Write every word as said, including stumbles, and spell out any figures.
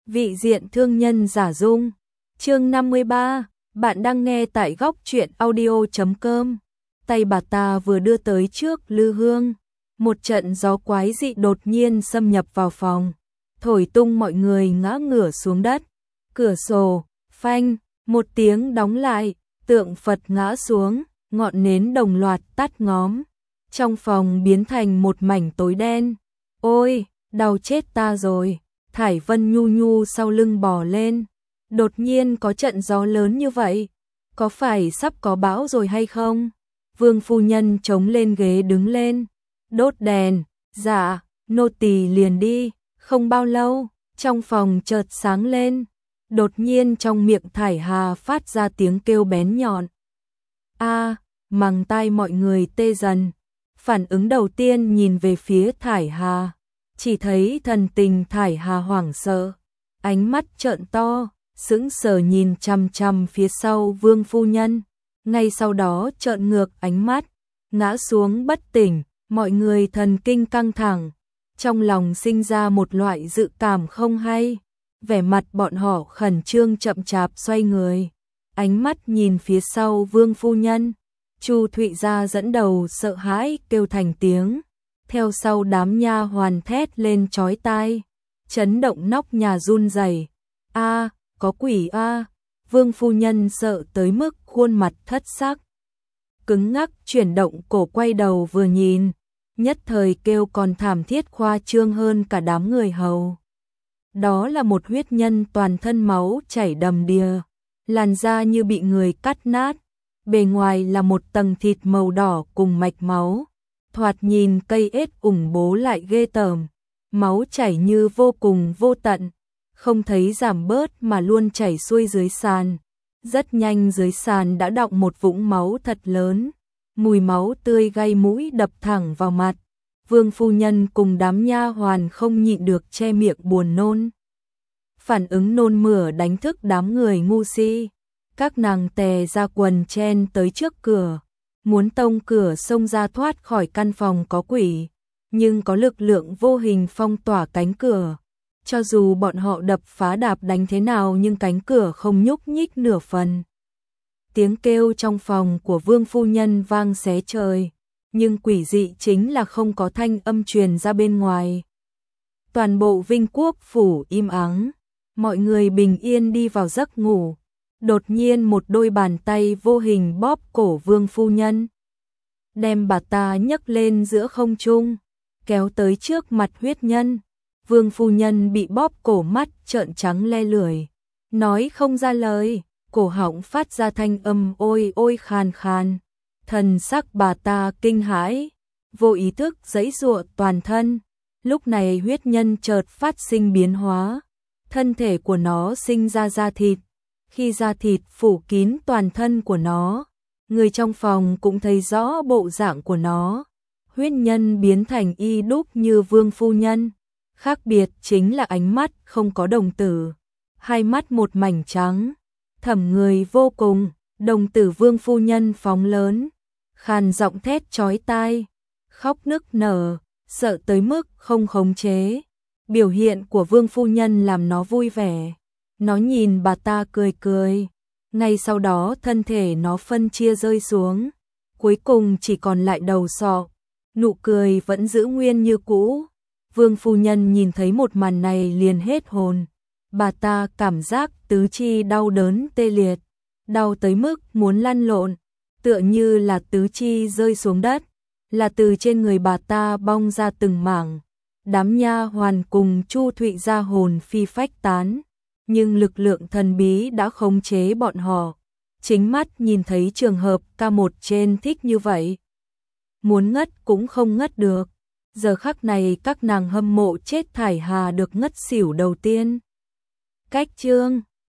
Vị diện thương nhân giả dung. Chương năm mươi ba, bạn đang nghe tại góc truyện audio chấm com. Tay bà ta vừa đưa tới trước lư hương, một trận gió quái dị đột nhiên xâm nhập vào phòng, thổi tung mọi người ngã ngửa xuống đất. Cửa sổ, phanh, một tiếng đóng lại, tượng Phật ngã xuống, ngọn nến đồng loạt tắt ngóm. Trong phòng biến thành một mảnh tối đen. Ôi, đau chết ta rồi. Thải Vân nhu nhu sau lưng bò lên. Đột nhiên có trận gió lớn như vậy. Có phải sắp có bão rồi hay không? Vương phu nhân chống lên ghế đứng lên. Đốt đèn. Dạ, nô tỳ liền đi. Không bao lâu, trong phòng chợt sáng lên. Đột nhiên trong miệng Thải Hà phát ra tiếng kêu bén nhọn. A, màng tai mọi người tê dần. Phản ứng đầu tiên nhìn về phía Thải Hà, chỉ thấy thần tình Thải Hà hoảng sợ, ánh mắt trợn to, sững sờ nhìn chằm chằm phía sau Vương phu nhân, ngay sau đó trợn ngược ánh mắt, ngã xuống bất tỉnh, mọi người thần kinh căng thẳng, trong lòng sinh ra một loại dự cảm không hay, vẻ mặt bọn họ khẩn trương chậm chạp xoay người, ánh mắt nhìn phía sau Vương phu nhân. Chu Thụy Gia dẫn đầu sợ hãi kêu thành tiếng, theo sau đám nha hoàn thét lên chói tai, chấn động nóc nhà run rẩy. A, có quỷ a! Vương phu nhân sợ tới mức khuôn mặt thất sắc, cứng ngắc chuyển động cổ quay đầu vừa nhìn, nhất thời kêu còn thảm thiết khoa trương hơn cả đám người hầu. Đó là một huyết nhân toàn thân máu chảy đầm đìa, làn da như bị người cắt nát. Bề ngoài là một tầng thịt màu đỏ cùng mạch máu, thoạt nhìn cây ết ủng bố lại ghê tởm, máu chảy như vô cùng vô tận, không thấy giảm bớt mà luôn chảy xuôi dưới sàn. Rất nhanh dưới sàn đã đọng một vũng máu thật lớn, mùi máu tươi gây mũi đập thẳng vào mặt. Vương phu nhân cùng đám nha hoàn không nhịn được che miệng buồn nôn. Phản ứng nôn mửa đánh thức đám người ngu si. Các nàng tè ra quần chen tới trước cửa, muốn tông cửa xông ra thoát khỏi căn phòng có quỷ, nhưng có lực lượng vô hình phong tỏa cánh cửa. Cho dù bọn họ đập phá đạp đánh thế nào nhưng cánh cửa không nhúc nhích nửa phần. Tiếng kêu trong phòng của Vương phu nhân vang xé trời, nhưng quỷ dị chính là không có thanh âm truyền ra bên ngoài. Toàn bộ Vinh Quốc phủ im ắng, mọi người bình yên đi vào giấc ngủ. Đột nhiên một đôi bàn tay vô hình bóp cổ Vương phu nhân, đem bà ta nhấc lên giữa không trung, kéo tới trước mặt huyết nhân. Vương phu nhân bị bóp cổ, mắt trợn trắng le lưỡi, nói không ra lời, cổ họng phát ra thanh âm ôi ôi khàn khàn. Thần sắc bà ta kinh hãi, vô ý thức giãy giụa toàn thân. Lúc này huyết nhân chợt phát sinh biến hóa, thân thể của nó sinh ra da thịt. Khi da thịt phủ kín toàn thân của nó, người trong phòng cũng thấy rõ bộ dạng của nó. Huyết nhân biến thành y đúc như Vương phu nhân, khác biệt chính là ánh mắt không có đồng tử, hai mắt một mảnh trắng, thẩm người vô cùng. Đồng tử Vương phu nhân phóng lớn, khàn giọng thét chói tai, khóc nức nở, sợ tới mức không khống chế. Biểu hiện của Vương phu nhân làm nó vui vẻ. Nó nhìn bà ta cười cười, ngay sau đó thân thể nó phân chia rơi xuống, cuối cùng chỉ còn lại đầu sọ, nụ cười vẫn giữ nguyên như cũ. Vương phu nhân nhìn thấy một màn này liền hết hồn, bà ta cảm giác tứ chi đau đớn tê liệt, đau tới mức muốn lăn lộn, tựa như là tứ chi rơi xuống đất, là từ trên người bà ta bong ra từng mảng. Đám nha hoàn cùng Chu Thụy Gia hồn phi phách tán. Nhưng lực lượng thần bí đã khống chế bọn họ, chính mắt nhìn thấy trường hợp ca một trên thích như vậy. Muốn ngất cũng không ngất được, giờ khắc này các nàng hâm mộ chết Thải Hà được ngất xỉu đầu tiên. Cách chương